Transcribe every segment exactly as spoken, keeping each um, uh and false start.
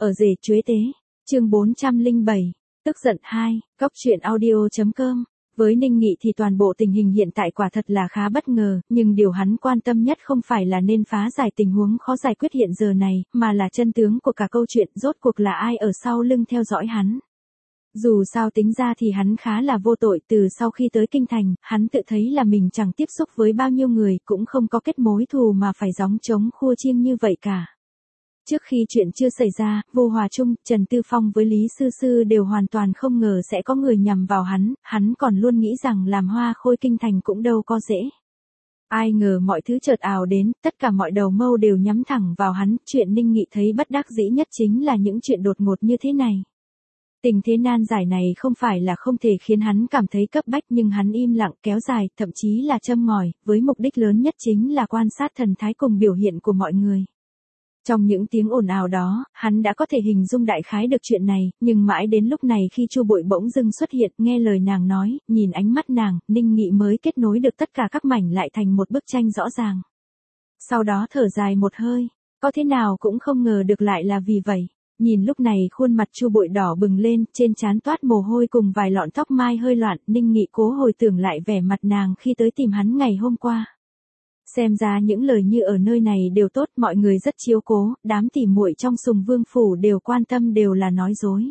Ở rể chuế tế, chương bốn trăm lẻ bảy, tức giận hai, góc truyện audio.com. Với Ninh Nghị thì toàn bộ tình hình hiện tại quả thật là khá bất ngờ, nhưng điều hắn quan tâm nhất không phải là nên phá giải tình huống khó giải quyết hiện giờ này, mà là chân tướng của cả câu chuyện, rốt cuộc là ai ở sau lưng theo dõi hắn. Dù sao tính ra thì hắn khá là vô tội, từ sau khi tới Kinh Thành, hắn tự thấy là mình chẳng tiếp xúc với bao nhiêu người, cũng không có kết mối thù mà phải gióng trống khua chiêng như vậy cả. Trước khi chuyện chưa xảy ra, Vô Hòa Trung, Trần Tư Phong với Lý Sư Sư đều hoàn toàn không ngờ sẽ có người nhằm vào hắn, hắn còn luôn nghĩ rằng làm hoa khôi Kinh Thành cũng đâu có dễ. Ai ngờ mọi thứ chợt ào đến, tất cả mọi đầu mâu đều nhắm thẳng vào hắn, chuyện Ninh Nghị thấy bất đắc dĩ nhất chính là những chuyện đột ngột như thế này. Tình thế nan giải này không phải là không thể khiến hắn cảm thấy cấp bách, nhưng hắn im lặng kéo dài, thậm chí là châm ngòi, với mục đích lớn nhất chính là quan sát thần thái cùng biểu hiện của mọi người. Trong những tiếng ồn ào đó, hắn đã có thể hình dung đại khái được chuyện này, nhưng mãi đến lúc này khi Chu Bội bỗng dưng xuất hiện, nghe lời nàng nói, nhìn ánh mắt nàng, Ninh Nghị mới kết nối được tất cả các mảnh lại thành một bức tranh rõ ràng. Sau đó thở dài một hơi, có thế nào cũng không ngờ được lại là vì vậy. Nhìn lúc này khuôn mặt Chu Bội đỏ bừng lên, trên trán toát mồ hôi cùng vài lọn tóc mai hơi loạn, Ninh Nghị cố hồi tưởng lại vẻ mặt nàng khi tới tìm hắn ngày hôm qua. Xem ra những lời như ở nơi này đều tốt, mọi người rất chiếu cố, đám tỉ muội trong Sùng Vương phủ đều quan tâm đều là nói dối.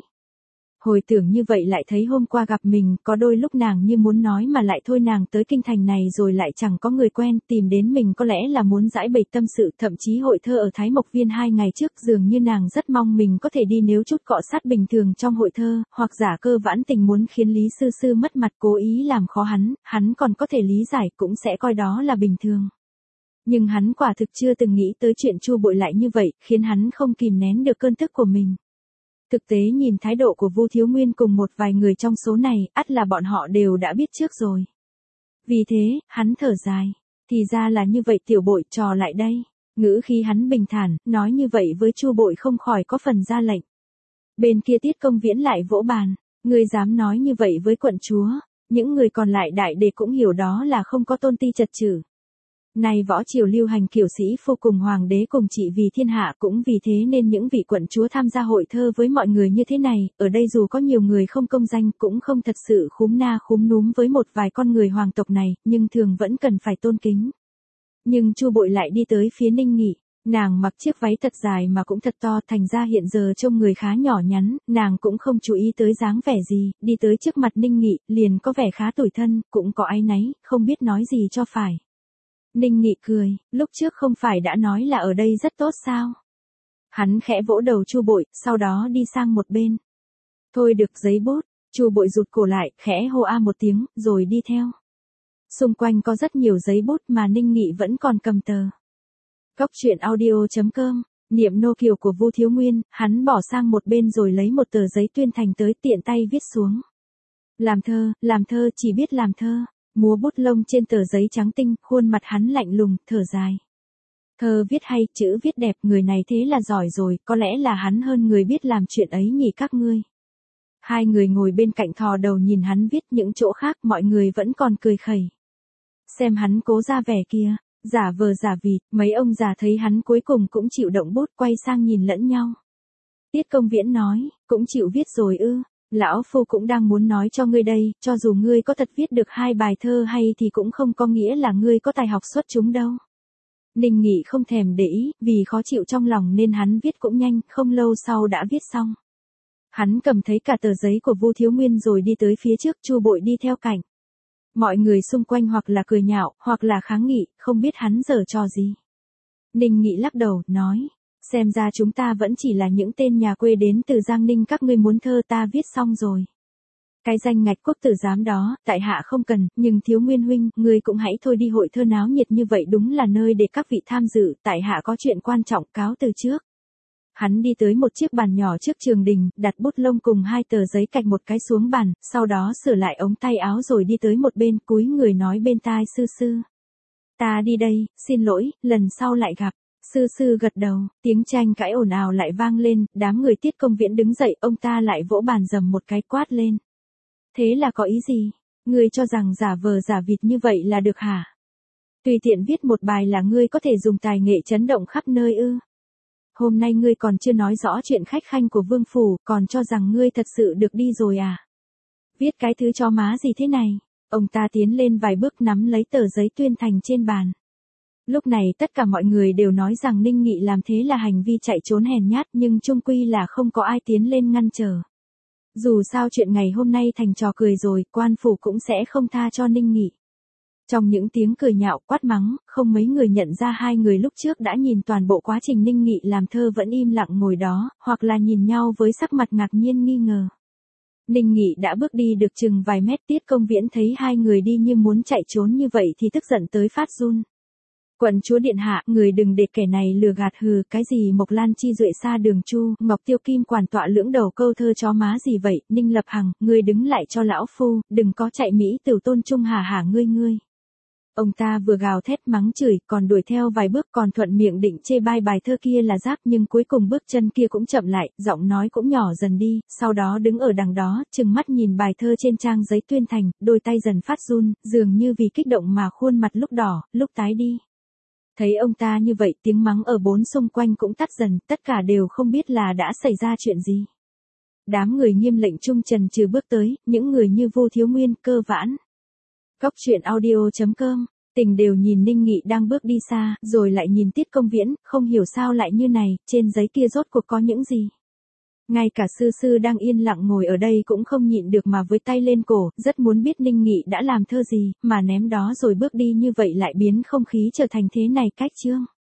Hồi tưởng như vậy lại thấy hôm qua gặp mình, có đôi lúc nàng như muốn nói mà lại thôi, nàng tới Kinh Thành này rồi lại chẳng có người quen, tìm đến mình có lẽ là muốn giải bày tâm sự, thậm chí hội thơ ở Thái Mộc Viên hai ngày trước dường như nàng rất mong mình có thể đi nếu chút cọ sát bình thường trong hội thơ, hoặc giả cơ vãn tình muốn khiến Lý Sư Sư mất mặt cố ý làm khó hắn, hắn còn có thể lý giải cũng sẽ coi đó là bình thường. Nhưng hắn quả thực chưa từng nghĩ tới chuyện Chu Bội lại như vậy, khiến hắn không kìm nén được cơn tức của mình. Thực tế nhìn thái độ của Vu Thiếu Nguyên cùng một vài người trong số này, ắt là bọn họ đều đã biết trước rồi. Vì thế, hắn thở dài. Thì ra là như vậy, Tiểu Bội trò lại đây. Ngữ khí hắn bình thản, nói như vậy với Chu Bội không khỏi có phần ra lệnh. Bên kia Tiết Công Viễn lại vỗ bàn. Ngươi dám nói như vậy với quận chúa. Những người còn lại đại đệ cũng hiểu đó là không có tôn ti trật chữ. Nay võ triều lưu hành kiểu sĩ phu cùng hoàng đế cùng trị vì thiên hạ, cũng vì thế nên những vị quận chúa tham gia hội thơ với mọi người như thế này, ở đây dù có nhiều người không công danh cũng không thật sự khúm na khúm núm với một vài con người hoàng tộc này, nhưng thường vẫn cần phải tôn kính. Nhưng Chu Bội lại đi tới phía Ninh Nghị, nàng mặc chiếc váy thật dài mà cũng thật to, thành ra hiện giờ trông người khá nhỏ nhắn, nàng cũng không chú ý tới dáng vẻ gì, đi tới trước mặt Ninh Nghị, liền có vẻ khá tủi thân, cũng có áy náy, không biết nói gì cho phải. Ninh Nghị cười, lúc trước không phải đã nói là ở đây rất tốt sao? Hắn khẽ vỗ đầu Chu Bội, sau đó đi sang một bên. Thôi được, giấy bút. Chu Bội rụt cổ lại, khẽ hô a một tiếng, rồi đi theo. Xung quanh có rất nhiều giấy bút mà Ninh Nghị vẫn còn cầm tờ. Góc truyện audio.com, niệm nô kiều của Vu Thiếu Nguyên, hắn bỏ sang một bên rồi lấy một tờ giấy tuyên thành tới, tiện tay viết xuống. Làm thơ, làm thơ, chỉ biết làm thơ. Múa bút lông trên tờ giấy trắng tinh, khuôn mặt hắn lạnh lùng, thở dài. Thơ viết hay, chữ viết đẹp, người này thế là giỏi rồi, có lẽ là hắn hơn người biết làm chuyện ấy nhỉ các ngươi. Hai người ngồi bên cạnh thò đầu nhìn hắn viết, những chỗ khác mọi người vẫn còn cười khẩy. Xem hắn cố ra vẻ kia, giả vờ giả vịt, mấy ông già thấy hắn cuối cùng cũng chịu động bút, quay sang nhìn lẫn nhau. Tiết Công Viễn nói, cũng chịu viết rồi ư. Lão Phu cũng đang muốn nói cho ngươi đây, cho dù ngươi có thật viết được hai bài thơ hay thì cũng không có nghĩa là ngươi có tài học xuất chúng đâu. Ninh Nghị không thèm để ý, vì khó chịu trong lòng nên hắn viết cũng nhanh, không lâu sau đã viết xong. Hắn cầm thấy cả tờ giấy của Vu Thiếu Nguyên rồi đi tới phía trước, Chu Bội đi theo cạnh. Mọi người xung quanh hoặc là cười nhạo, hoặc là kháng nghị, không biết hắn giở trò gì. Ninh Nghị lắc đầu, nói. Xem ra chúng ta vẫn chỉ là những tên nhà quê đến từ Giang Ninh, các ngươi muốn thơ ta viết xong rồi. Cái danh ngạch quốc tử giám đó, tại hạ không cần, nhưng Thiếu Nguyên huynh, ngươi cũng hãy thôi đi, hội thơ náo nhiệt như vậy đúng là nơi để các vị tham dự, tại hạ có chuyện quan trọng, cáo từ trước. Hắn đi tới một chiếc bàn nhỏ trước trường đình, đặt bút lông cùng hai tờ giấy cạch một cái xuống bàn, sau đó sửa lại ống tay áo rồi đi tới một bên, cúi người nói bên tai Sư Sư. Ta đi đây, xin lỗi, lần sau lại gặp. Sư Sư gật đầu, tiếng tranh cãi ồn ào lại vang lên, đám người Tiết Công Viễn đứng dậy, ông ta lại vỗ bàn dầm một cái, quát lên. Thế là có ý gì? Ngươi cho rằng giả vờ giả vịt như vậy là được hả? Tùy tiện viết một bài là ngươi có thể dùng tài nghệ chấn động khắp nơi ư? hôm nay ngươi còn chưa nói rõ chuyện khách khanh của vương phủ, còn cho rằng ngươi thật sự được đi rồi à? Viết cái thứ cho má gì thế này? Ông ta tiến lên vài bước nắm lấy tờ giấy tuyên thành trên bàn. Lúc này tất cả mọi người đều nói rằng Ninh Nghị làm thế là hành vi chạy trốn hèn nhát, nhưng chung quy là không có ai tiến lên ngăn trở. Dù sao chuyện ngày hôm nay thành trò cười rồi, quan phủ cũng sẽ không tha cho Ninh Nghị. Trong những tiếng cười nhạo quát mắng, không mấy người nhận ra hai người lúc trước đã nhìn toàn bộ quá trình Ninh Nghị làm thơ vẫn im lặng ngồi đó, hoặc là nhìn nhau với sắc mặt ngạc nhiên nghi ngờ. Ninh Nghị đã bước đi được chừng vài mét, Tiết Công Viễn thấy hai người đi như muốn chạy trốn như vậy thì tức giận tới phát run. Quận chúa điện hạ, người đừng để kẻ này lừa gạt, hừ, cái gì Mộc Lan chi duệ xa đường chu, Ngọc Tiêu Kim quản tọa lưỡng đầu câu thơ chó má gì vậy, Ninh Lập Hằng, ngươi đứng lại cho lão phu, đừng có chạy Mỹ Tửu Tôn Trung hà hả ngươi ngươi. Ông ta vừa gào thét mắng chửi, còn đuổi theo vài bước, còn thuận miệng định chê bai bài thơ kia là rác, nhưng cuối cùng bước chân kia cũng chậm lại, giọng nói cũng nhỏ dần đi, sau đó đứng ở đằng đó, trừng mắt nhìn bài thơ trên trang giấy tuyên thành, đôi tay dần phát run, dường như vì kích động mà khuôn mặt lúc đỏ, lúc tái đi. Thấy ông ta như vậy, tiếng mắng ở bốn xung quanh cũng tắt dần, tất cả đều không biết là đã xảy ra chuyện gì. Đám người Nghiêm Lệnh Trung trần trừ bước tới, những người như Vô Thiếu Nguyên, Cơ Vãn. Góc truyện audio chấm com, Tình đều nhìn Ninh Nghị đang bước đi xa, rồi lại nhìn Tiết Công Viễn, không hiểu sao lại như này, trên giấy kia rốt cuộc có những gì. Ngay cả sư sư đang yên lặng ngồi ở đây cũng không nhịn được mà với tay lên cổ, rất muốn biết Ninh Nghị đã làm thơ gì, mà ném đó rồi bước đi như vậy lại biến không khí trở thành thế này cách chương.